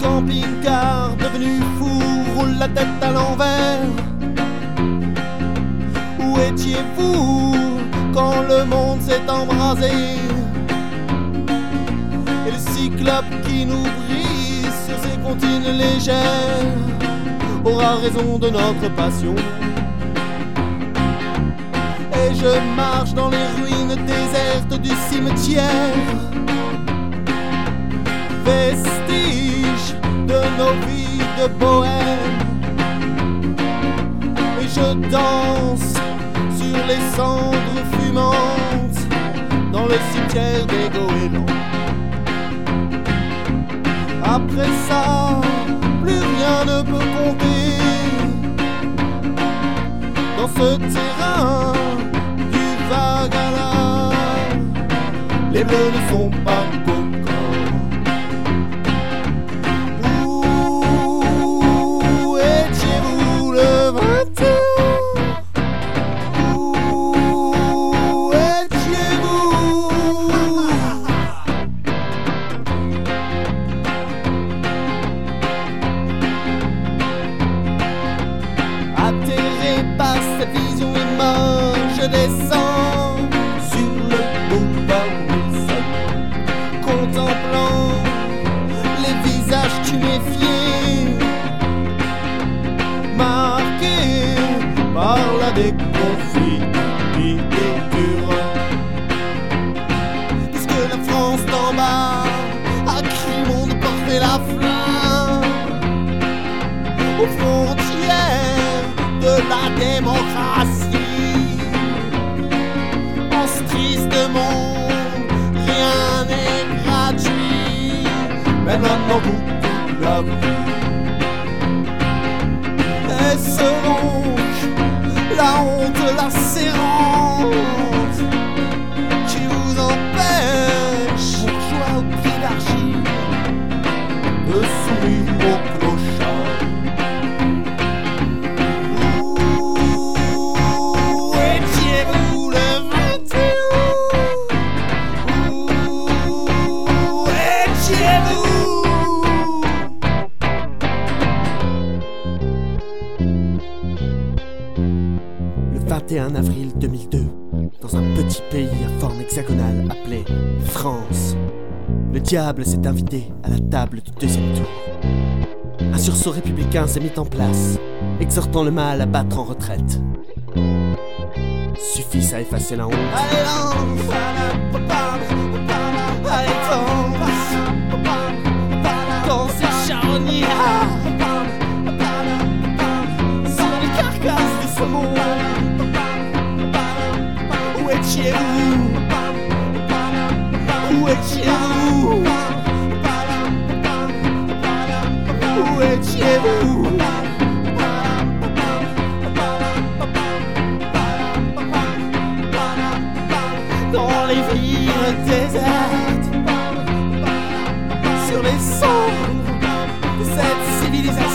camping-car devenu fou roule la tête à l'envers. Où étiez-vous quand le monde s'est embrasé? Et le cyclope qui nous brise sur ses comptines légères aura raison de notre passion. Et je marche dans les ruines désertes du cimetière, vestige de nos vies de bohème. Et je danse sur les cendres fumantes dans le cimetière des goélands. Après ça, plus rien ne peut compter dans ce terrain du Vagala. Les bleus ne sont pas coquins. Où étiez-vous le 21? Où étiez-vous? Atterré par cette vision immense, je descends sur le boulevard Wilson, contemplant les visages tuméfiés, marqués par la déconfiture. Puisque la France d'en bas a crié le monde porter la flamme aux frontières de la démocratie. En ce triste monde, rien n'est gratuit, mais maintenant toute la vie. Est-ce donc la honte lacérante qui vous empêche, bourgeois au pied d'argile, de sourire au clochard? Où étiez-vous le 21? Où étiez-vous? Le 21 avril 2002, dans un petit pays à forme hexagonale appelé France, le diable s'est invité à la table du deuxième tour. Un sursaut républicain s'est mis en place, exhortant le mal à battre en retraite. Suffit à effacer la honte. Allez, lance! Allez, danse! Dans ces charnières, sur les carcasses de ce monde. Où étiez-vous? Où étiez-vous? Où étiez-vous? Dans les villes désertes, sur les cendres de cette civilisation.